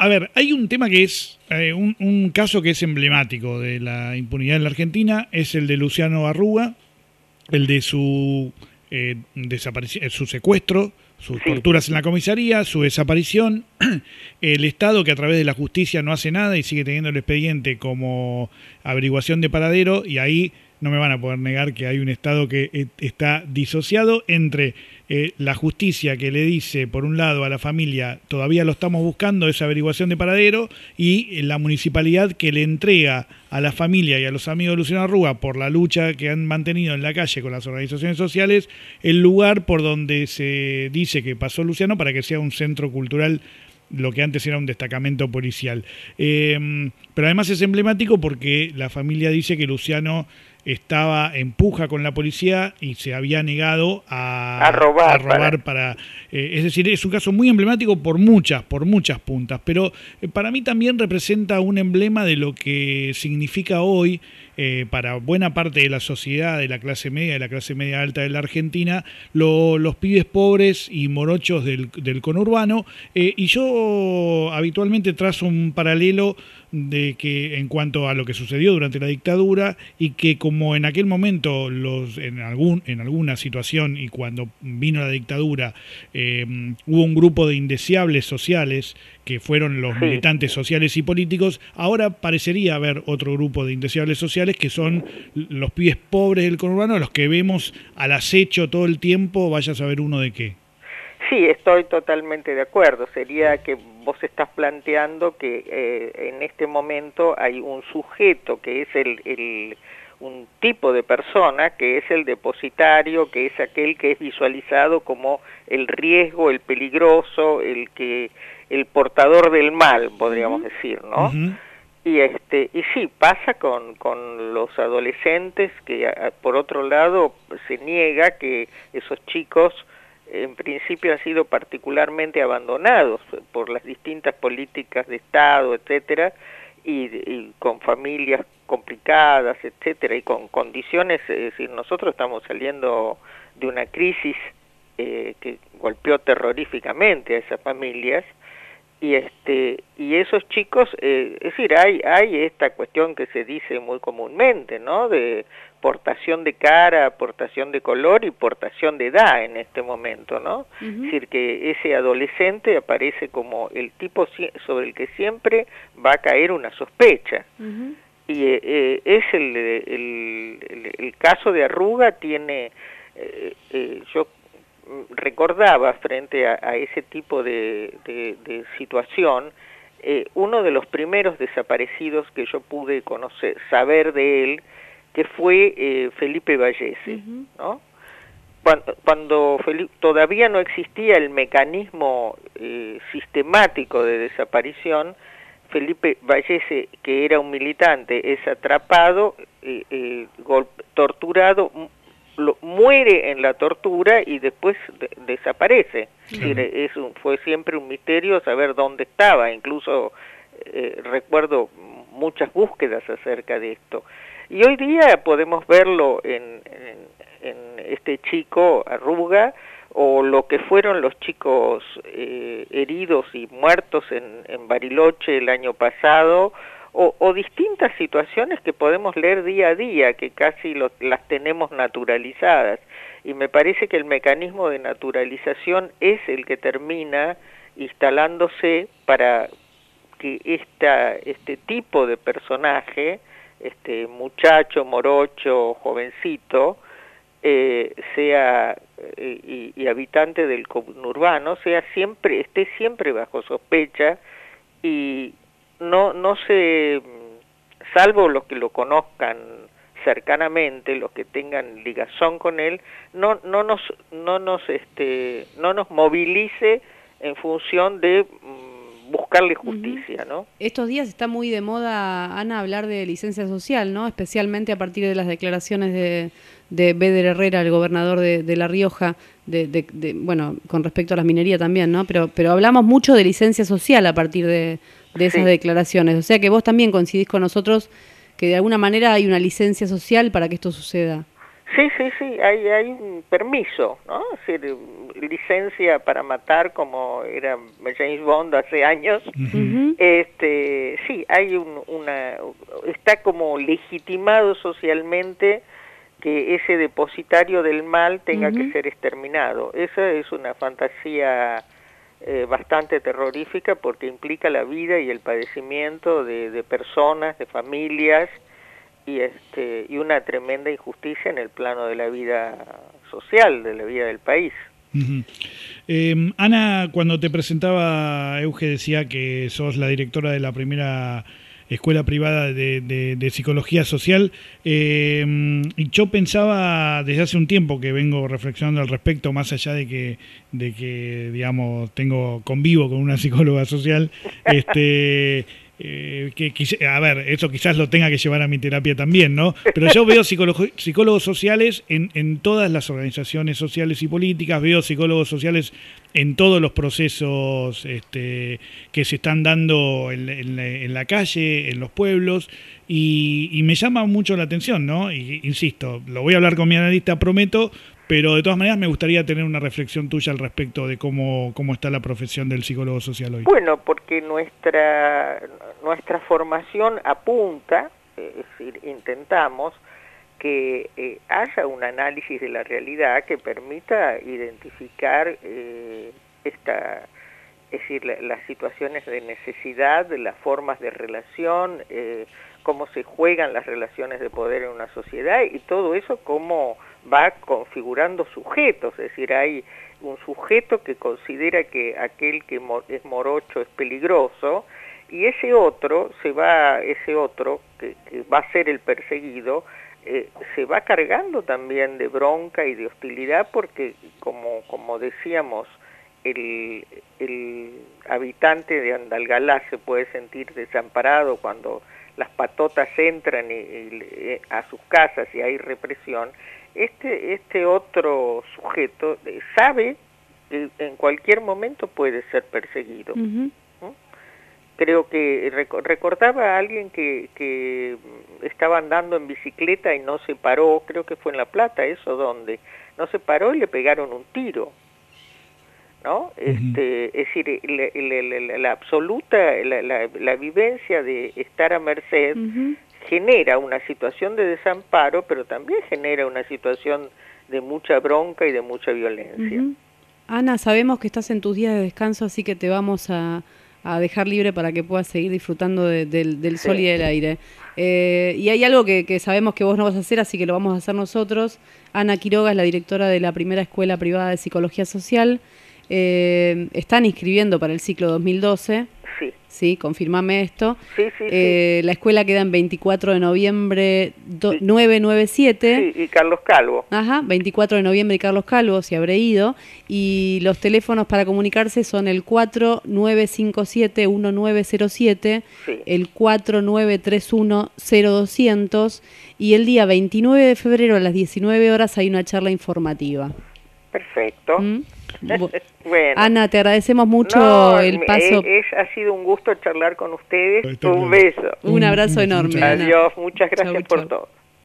A ver, hay un tema que es, un caso que es emblemático de la impunidad en la Argentina, es el de Luciano Arruga, el de su desaparición, su secuestro, sus torturas en la comisaría, su desaparición, el Estado que a través de la justicia no hace nada y sigue teniendo el expediente como averiguación de paradero, y ahí no me van a poder negar que hay un Estado que está disociado entre la justicia que le dice, por un lado, a la familia, todavía lo estamos buscando, esa averiguación de paradero, y la municipalidad que le entrega a la familia y a los amigos de Luciano Arruga, por la lucha que han mantenido en la calle con las organizaciones sociales, el lugar por donde se dice que pasó Luciano para que sea un centro cultural, lo que antes era un destacamento policial. Pero además es emblemático porque la familia dice que Luciano estaba en puja con la policía y se había negado a robar para es decir, es un caso muy emblemático por muchas puntas, pero para mí también representa un emblema de lo que significa hoy para buena parte de la sociedad, de la clase media alta de la Argentina, los pibes pobres y morochos del conurbano, y yo habitualmente trazo un paralelo de que en cuanto a lo que sucedió durante la dictadura, y que como en aquel momento en alguna situación y cuando vino la dictadura hubo un grupo de indeseables sociales que fueron los militantes sociales y políticos, ahora parecería haber otro grupo de indeseables sociales que son los pibes pobres del conurbano, los que vemos al acecho todo el tiempo, vaya a saber uno de qué. Sí, estoy totalmente de acuerdo. Sería que vos estás planteando que en este momento hay un sujeto que es un tipo de persona que es el depositario, que es aquel que es visualizado como el riesgo, el peligroso, el portador del mal, podríamos decir, ¿no? Y sí, pasa con los adolescentes que por otro lado se niega que esos chicos en principio han sido particularmente abandonados por las distintas políticas de Estado, etcétera, y con familias complicadas, etcétera, y con condiciones, es decir, nosotros estamos saliendo de una crisis que golpeó terroríficamente a esas familias, y esos chicos, es decir, hay esta cuestión que se dice muy comúnmente, ¿no?, de portación de cara, portación de color y portación de edad en este momento, ¿no? Es decir, que ese adolescente aparece como el tipo sobre el que siempre va a caer una sospecha. Y es el caso de Arruga tiene, yo recordaba frente a ese tipo de situación, uno de los primeros desaparecidos que yo pude saber de él, que fue Felipe Vallese, ¿no? Cuando todavía no existía el mecanismo sistemático de desaparición, Felipe Vallese, que era un militante, es atrapado, torturado, muere en la tortura y después desaparece. Fue siempre un misterio saber dónde estaba, incluso recuerdo muchas búsquedas acerca de esto. Y hoy día podemos verlo en este chico Arruga, o lo que fueron los chicos heridos y muertos en Bariloche el año pasado, o distintas situaciones que podemos leer día a día, que casi las tenemos naturalizadas. Y me parece que el mecanismo de naturalización es el que termina instalándose para que este tipo de personaje, este muchacho, morocho, jovencito, sea y habitante del conurbano, esté siempre bajo sospecha, y no se, salvo los que lo conozcan cercanamente, los que tengan ligazón con él, no nos movilice en función de buscarle justicia, ¿no? Estos días está muy de moda, Ana, hablar de licencia social, ¿no? Especialmente a partir de las declaraciones de Béder Herrera, el gobernador de La Rioja, bueno, con respecto a la minería también, ¿no? Pero hablamos mucho de licencia social a partir de esas declaraciones. O sea que vos también coincidís con nosotros que de alguna manera hay una licencia social para que esto suceda. Sí, sí, sí, hay un permiso, ¿no? Es decir, licencia para matar como era James Bond hace años. Ujú. Sí, hay está como legitimado socialmente que ese depositario del mal tenga que ser exterminado. Esa es una fantasía bastante terrorífica porque implica la vida y el padecimiento de personas, de familias, y una tremenda injusticia en el plano de la vida social, de la vida del país. Ujú. Ana, cuando te presentaba, Euge decía que sos la directora de la primera escuela privada de psicología social, y yo pensaba desde hace un tiempo que vengo reflexionando al respecto, más allá de que digamos, convivo con una psicóloga social, a ver, eso quizás lo tenga que llevar a mi terapia también, ¿no? Pero yo veo psicólogos sociales en todas las organizaciones sociales y políticas, veo psicólogos sociales en todos los procesos que se están dando en la calle, en los pueblos, y me llama mucho la atención, ¿no? Y insisto, lo voy a hablar con mi analista, prometo, pero de todas maneras me gustaría tener una reflexión tuya al respecto de cómo está la profesión del psicólogo social hoy. Bueno, porque nuestra formación apunta, es decir, intentamos que haya un análisis de la realidad que permita identificar es decir, las situaciones de necesidad, las formas de relación, cómo se juegan las relaciones de poder en una sociedad y todo eso cómo va configurando sujetos, es decir, hay un sujeto que considera que aquel que es morocho es peligroso y ese otro que va a ser el perseguido, se va cargando también de bronca y de hostilidad porque como decíamos, el habitante de Andalgalá se puede sentir desamparado cuando las patotas entran a sus casas y hay represión. Este otro sujeto sabe que en cualquier momento puede ser perseguido. Creo que recordaba a alguien que estaba andando en bicicleta y no se paró, creo que fue en La Plata, eso donde no se paró y le pegaron un tiro, ¿no? Es decir, la absoluta, la vivencia de estar a merced genera una situación de desamparo, pero también genera una situación de mucha bronca y de mucha violencia. Ana, sabemos que estás en tus días de descanso, así que te vamos a dejar libre para que puedas seguir disfrutando del sol y del aire. Y hay algo que sabemos que vos no vas a hacer, así que lo vamos a hacer nosotros. Ana Quiroga es la directora de la primera escuela privada de psicología social. Están inscribiendo para el ciclo 2012. Sí, confirmame esto. Sí. La escuela queda en 24 de noviembre 997. Sí, y Carlos Calvo. Ajá, 24 de noviembre y Carlos Calvo, si habré ido. Y los teléfonos para comunicarse son el 4957-1907, el 4931-0200 y el día 29 de febrero a las 19 horas hay una charla informativa. Perfecto. Bueno. Ana, te agradecemos mucho el paso. Ha sido un gusto charlar con ustedes. Un beso. Un abrazo enorme. Adiós, muchas gracias por todo.